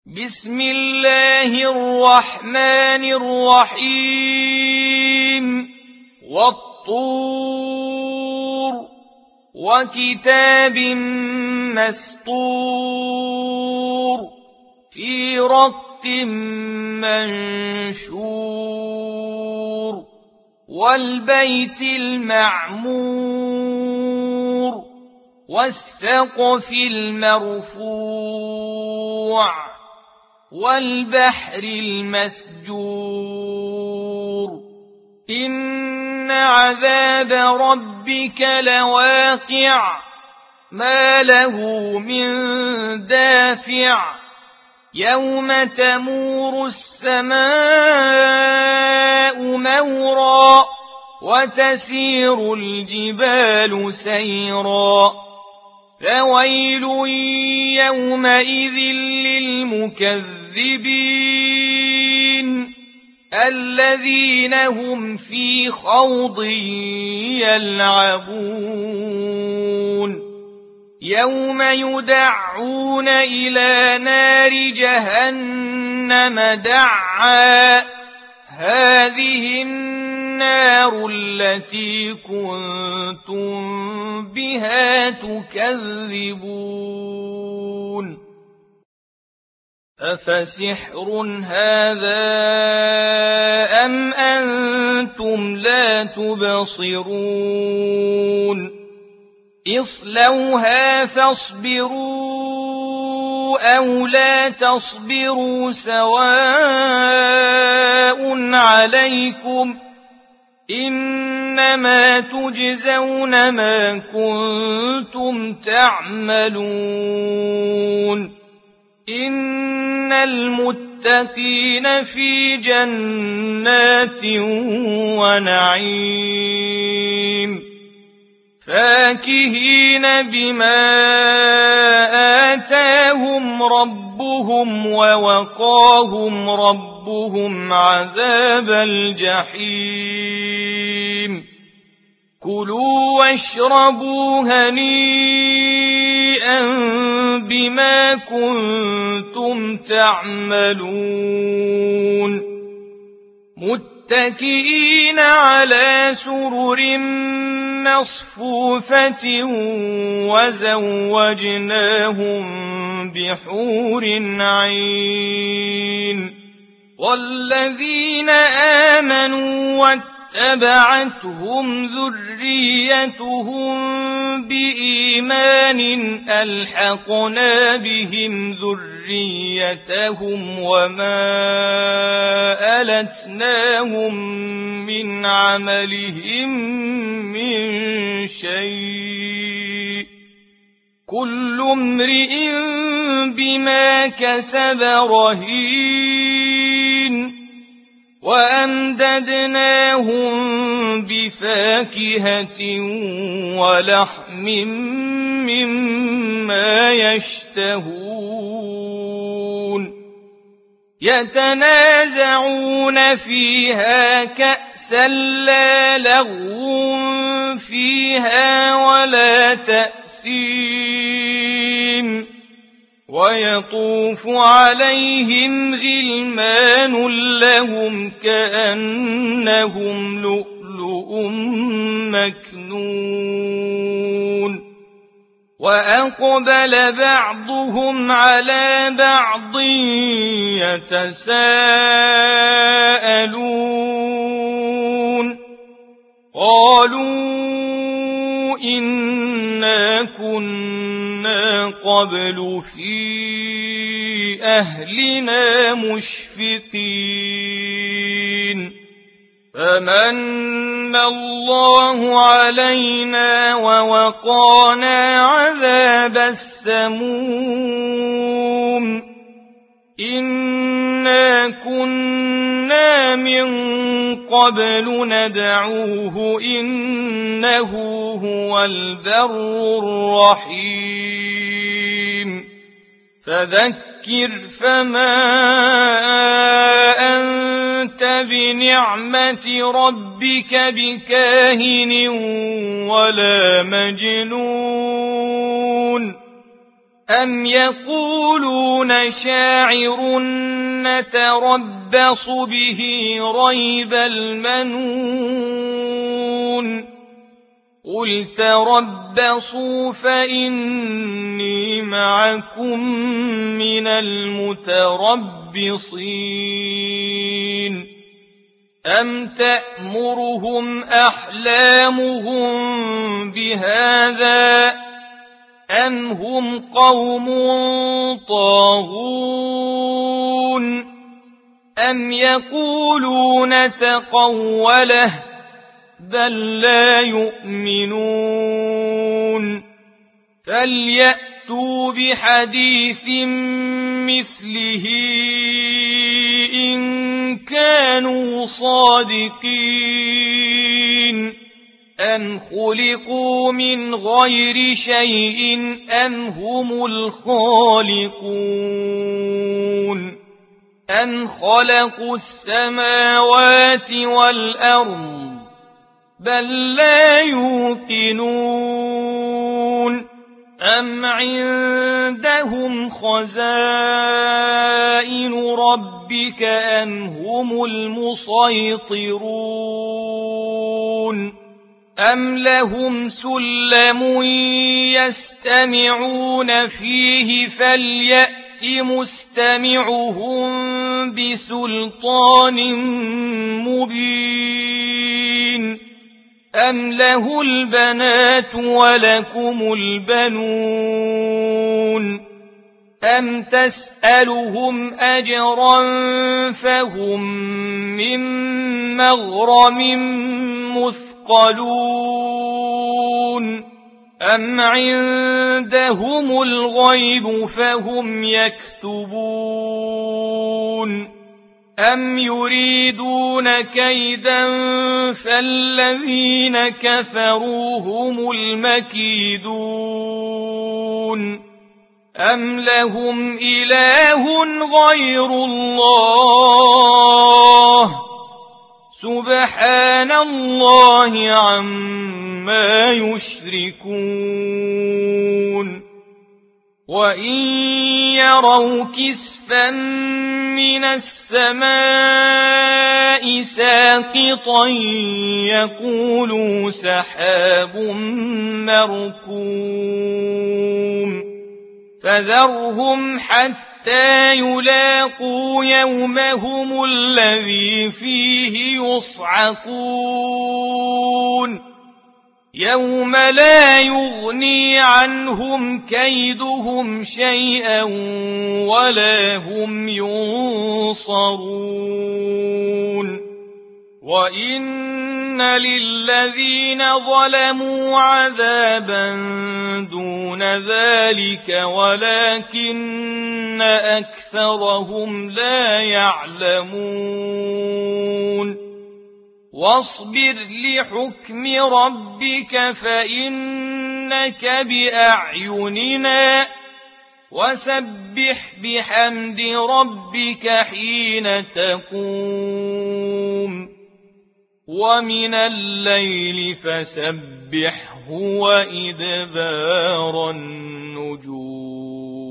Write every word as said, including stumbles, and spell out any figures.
بسم الله الرحمن الرحيم والطور وكتاب مسطور في رق منشور والبيت المعمور والسقف المرفوع والبحر المسجور إن عذاب ربك لواقع ما له من دافع يوم تمور السماء مورا وتسير الجبال سيرا فويل يومئذ للمكذبين الذين هم في خوض يلعبون يوم يدعون إلى نار جهنم دعا هذه النار التي كنتم بها تكذبون أفسحر هذا أم أنتم لا تبصرون اصلوها فاصبروا أو لا تصبروا سواء عليكم إنما تجزون ما كنتم تعملون إن المتقين في جنات ونعيم فاكهين بما آتاهم ربهم ووقاهم ربهم عذاب الجحيم كلوا واشربوا هنيئا بما كنتم تعملون متكئين على سرر مصفوفة وزوجناهم بحور عين والذين آمنوا واتبعتهم ذريتهم بإيمان ألحقنا بهم ذريتهم وما ألتناهم من عملهم من شيء كل امرئ بما كسب رهين وأمددناهم بفاكهة ولحم مما يشتهون يتنازعون فيها كأسا لا لغو فيها ولا تأثيم ويطوف عليهم غلمان لهم كأنهم لؤلؤ مكنون وأقبل بعضهم على بعض يتساءلون قالوا إنا كنا قبل في أهلنا مشفقين فمن الله علينا ووقانا عذاب السموم إنا كنا من قبل ندعوه إنه هو البر الرحيم فذكر فما أنت بنعمة ربك بكاهن ولا مجنون أم يقولون شاعر نتربص به ريب المنون قل تربصوا فإني معكم من المتربصين أم تأمرهم أحلامهم بهذا أم هم قوم طاغون أم يقولون تقوله بل لا يؤمنون فليأتوا بحديث مثله إن كانوا صادقين أم خلقوا من غير شيء أم هم الخالقون أم خلقوا السماوات والأرض بل لا يوقنون أم عندهم خزائن ربك أم هم المسيطرون أم لهم سلم يستمعون فيه فليأت مستمعهم بسلطان مبين أم له البنات ولكم البنون أم تسألهم أجرا فهم من مغرم مثقلون أم عندهم الغيب فهم يكتبون أم يريدون كيدا فالذين كفروا هم المكيدون أم لهم إله غير الله سبحان الله عما يشركون وإن يروا كسفا من السماء ساقطا يقولوا سحاب مركوم فذرهم حتى يلاقوا يومهم الذي فيه يصعقون يوم لا يغني عنهم كيدهم شيئا ولا هم ينصرون وإن للذين ظلموا عذابا دون ذلك ولكن أكثرهم لا يعلمون واصبر لحكم ربك فإنك بأعيننا وسبح بحمد ربك حين تقوم ومن الليل فسبحه وإدبار النجوم